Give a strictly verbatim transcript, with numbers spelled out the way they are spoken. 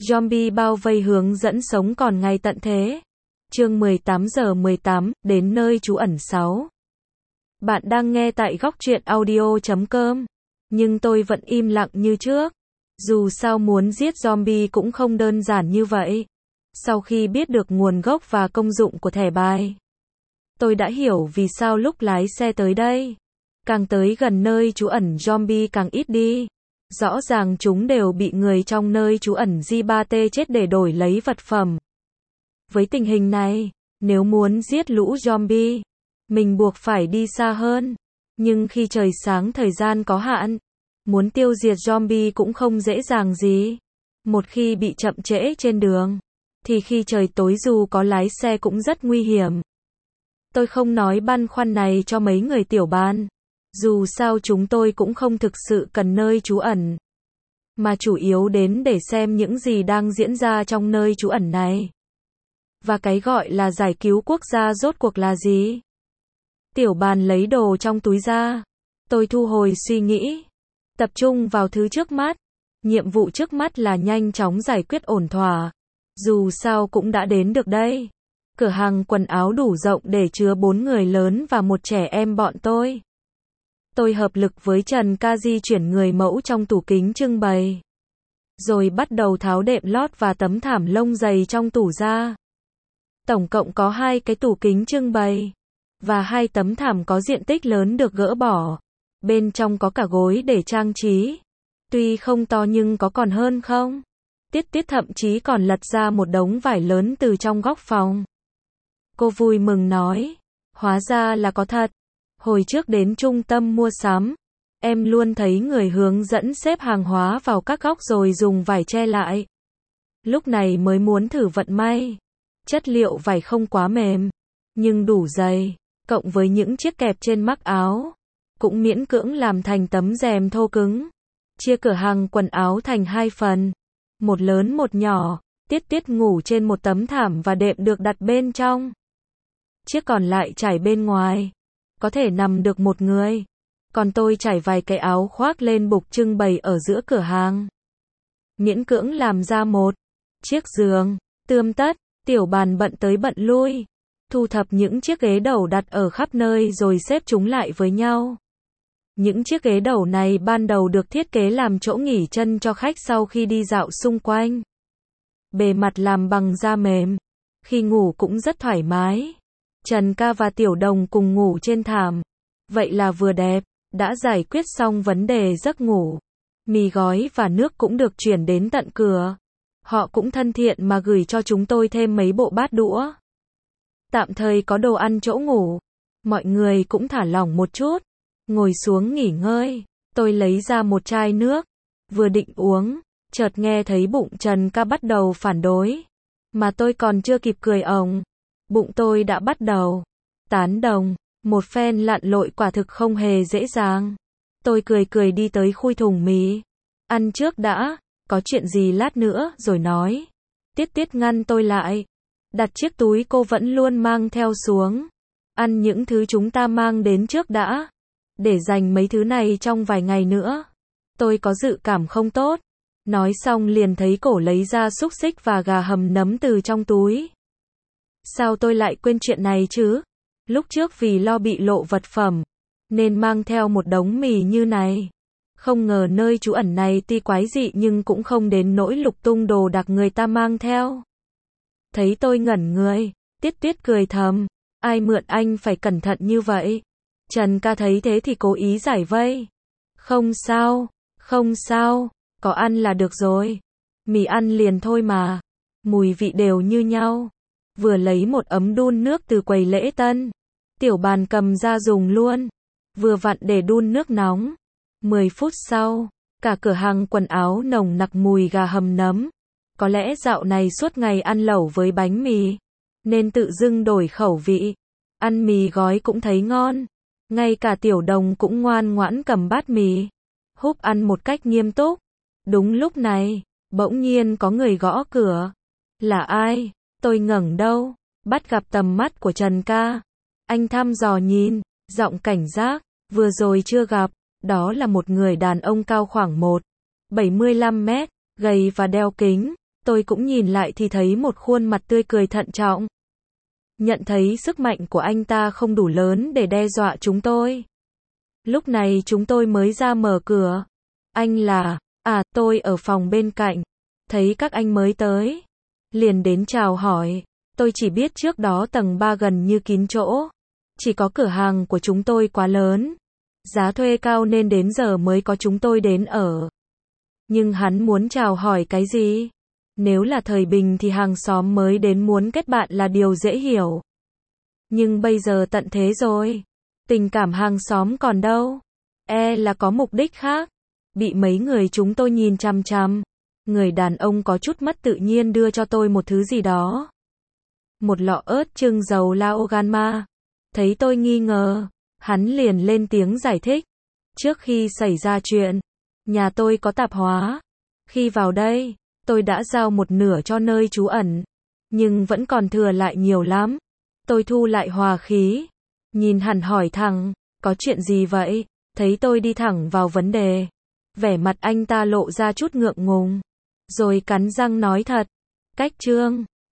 Zombie bao vây hướng dẫn sống còn ngày tận thế. Chương mười tám giờ mười tám, đến nơi trú ẩn sáu. Bạn đang nghe tại góc truyện audio chấm com. Nhưng tôi vẫn im lặng như trước. Dù sao muốn giết zombie cũng không đơn giản như vậy. Sau khi biết được nguồn gốc và công dụng của thẻ bài, tôi đã hiểu vì sao lúc lái xe tới đây, càng tới gần nơi trú ẩn zombie càng ít đi. Rõ ràng chúng đều bị người trong nơi trú ẩn G ba T chết để đổi lấy vật phẩm. Với tình hình này, nếu muốn giết lũ zombie, mình buộc phải đi xa hơn. Nhưng khi trời sáng thời gian có hạn, muốn tiêu diệt zombie cũng không dễ dàng gì. Một khi bị chậm trễ trên đường, thì khi trời tối dù có lái xe cũng rất nguy hiểm. Tôi không nói băn khoăn này cho mấy người tiểu ban. Dù sao chúng tôi cũng không thực sự cần nơi trú ẩn, mà chủ yếu đến để xem những gì đang diễn ra trong nơi trú ẩn này. Và cái gọi là giải cứu quốc gia rốt cuộc là gì? Tiểu bàn lấy đồ trong túi ra. Tôi thu hồi suy nghĩ, tập trung vào thứ trước mắt. Nhiệm vụ trước mắt là nhanh chóng giải quyết ổn thỏa. Dù sao cũng đã đến được đây. Cửa hàng quần áo đủ rộng để chứa bốn người lớn và một trẻ em bọn tôi. Tôi hợp lực với Trần Ca di chuyển người mẫu trong tủ kính trưng bày. Rồi bắt đầu tháo đệm lót và tấm thảm lông dày trong tủ ra. Tổng cộng có hai cái tủ kính trưng bày. Và hai tấm thảm có diện tích lớn được gỡ bỏ. Bên trong có cả gối để trang trí. Tuy không to nhưng có còn hơn không? Tiết Tiết thậm chí còn lật ra một đống vải lớn từ trong góc phòng. Cô vui mừng nói. Hóa ra là có thật. Hồi trước đến trung tâm mua sắm, em luôn thấy người hướng dẫn xếp hàng hóa vào các góc rồi dùng vải che lại. Lúc này mới muốn thử vận may. Chất liệu vải không quá mềm, nhưng đủ dày, cộng với những chiếc kẹp trên mắc áo, cũng miễn cưỡng làm thành tấm rèm thô cứng. Chia cửa hàng quần áo thành hai phần, một lớn một nhỏ. Tiết Tiết ngủ trên một tấm thảm và đệm được đặt bên trong. Chiếc còn lại trải bên ngoài, có thể nằm được một người. Còn tôi trải vài cái áo khoác lên bục trưng bày ở giữa cửa hàng. Miễn cưỡng làm ra một chiếc giường. Tươm tất, tiểu bàn bận tới bận lui, thu thập những chiếc ghế đầu đặt ở khắp nơi rồi xếp chúng lại với nhau. Những chiếc ghế đầu này ban đầu được thiết kế làm chỗ nghỉ chân cho khách sau khi đi dạo xung quanh. Bề mặt làm bằng da mềm, khi ngủ cũng rất thoải mái. Trần Ca và Tiểu Đồng cùng ngủ trên thảm. Vậy là vừa đẹp, đã giải quyết xong vấn đề giấc ngủ. Mì gói và nước cũng được chuyển đến tận cửa. Họ cũng thân thiện mà gửi cho chúng tôi thêm mấy bộ bát đũa. Tạm thời có đồ ăn chỗ ngủ. Mọi người cũng thả lỏng một chút. Ngồi xuống nghỉ ngơi. Tôi lấy ra một chai nước. Vừa định uống, chợt nghe thấy bụng Trần Ca bắt đầu phản đối. Mà tôi còn chưa kịp cười ồng. Bụng tôi đã bắt đầu tán đồng. Một phen lặn lội quả thực không hề dễ dàng. Tôi cười cười đi tới khui thùng mì. Ăn trước đã, có chuyện gì lát nữa rồi nói. Tiết Tiết ngăn tôi lại. Đặt chiếc túi cô vẫn luôn mang theo xuống. Ăn những thứ chúng ta mang đến trước đã. Để dành mấy thứ này trong vài ngày nữa. Tôi có dự cảm không tốt. Nói xong liền thấy cổ lấy ra xúc xích và gà hầm nấm từ trong túi. Sao tôi lại quên chuyện này chứ? Lúc trước vì lo bị lộ vật phẩm, nên mang theo một đống mì như này. Không ngờ nơi trú ẩn này tuy quái dị nhưng cũng không đến nỗi lục tung đồ đạc người ta mang theo. Thấy tôi ngẩn người, Tiết Tiết cười thầm. Ai mượn anh phải cẩn thận như vậy? Trần Ca thấy thế thì cố ý giải vây. Không sao, không sao, có ăn là được rồi. Mì ăn liền thôi mà. Mùi vị đều như nhau. Vừa lấy một ấm đun nước từ quầy lễ tân. Tiểu bàn cầm ra dùng luôn. Vừa vặn để đun nước nóng. mười phút sau, cả cửa hàng quần áo nồng nặc mùi gà hầm nấm. Có lẽ dạo này suốt ngày ăn lẩu với bánh mì, nên tự dưng đổi khẩu vị. Ăn mì gói cũng thấy ngon. Ngay cả Tiểu Đồng cũng ngoan ngoãn cầm bát mì, húp ăn một cách nghiêm túc. Đúng lúc này, bỗng nhiên có người gõ cửa. Là ai? Tôi ngẩng đầu, bắt gặp tầm mắt của Trần Ca. Anh thăm dò nhìn, giọng cảnh giác. Vừa rồi chưa gặp. Đó là một người đàn ông cao khoảng một phẩy bảy mươi lăm mét, gầy và đeo kính. Tôi cũng nhìn lại thì thấy một khuôn mặt tươi cười thận trọng. Nhận thấy sức mạnh của anh ta không đủ lớn để đe dọa chúng tôi. Lúc này chúng tôi mới ra mở cửa. Anh là, à, tôi ở phòng bên cạnh. Thấy các anh mới tới. Liền đến chào hỏi. Tôi chỉ biết trước đó tầng ba gần như kín chỗ. Chỉ có cửa hàng của chúng tôi quá lớn. Giá thuê cao nên đến giờ mới có chúng tôi đến ở. Nhưng hắn muốn chào hỏi cái gì? Nếu là thời bình thì hàng xóm mới đến muốn kết bạn là điều dễ hiểu. Nhưng bây giờ tận thế rồi. Tình cảm hàng xóm còn đâu? E là có mục đích khác. Bị mấy người chúng tôi nhìn chằm chằm. Người đàn ông có chút mất tự nhiên đưa cho tôi một thứ gì đó. Một lọ ớt trưng dầu Laoganma. Thấy tôi nghi ngờ, hắn liền lên tiếng giải thích. Trước khi xảy ra chuyện, nhà tôi có tạp hóa. Khi vào đây, tôi đã giao một nửa cho nơi trú ẩn. Nhưng vẫn còn thừa lại nhiều lắm. Tôi thu lại hòa khí. Nhìn hắn hỏi thẳng, có chuyện gì vậy? Thấy tôi đi thẳng vào vấn đề. Vẻ mặt anh ta lộ ra chút ngượng ngùng. Rồi cắn răng nói thật. Cách Trương.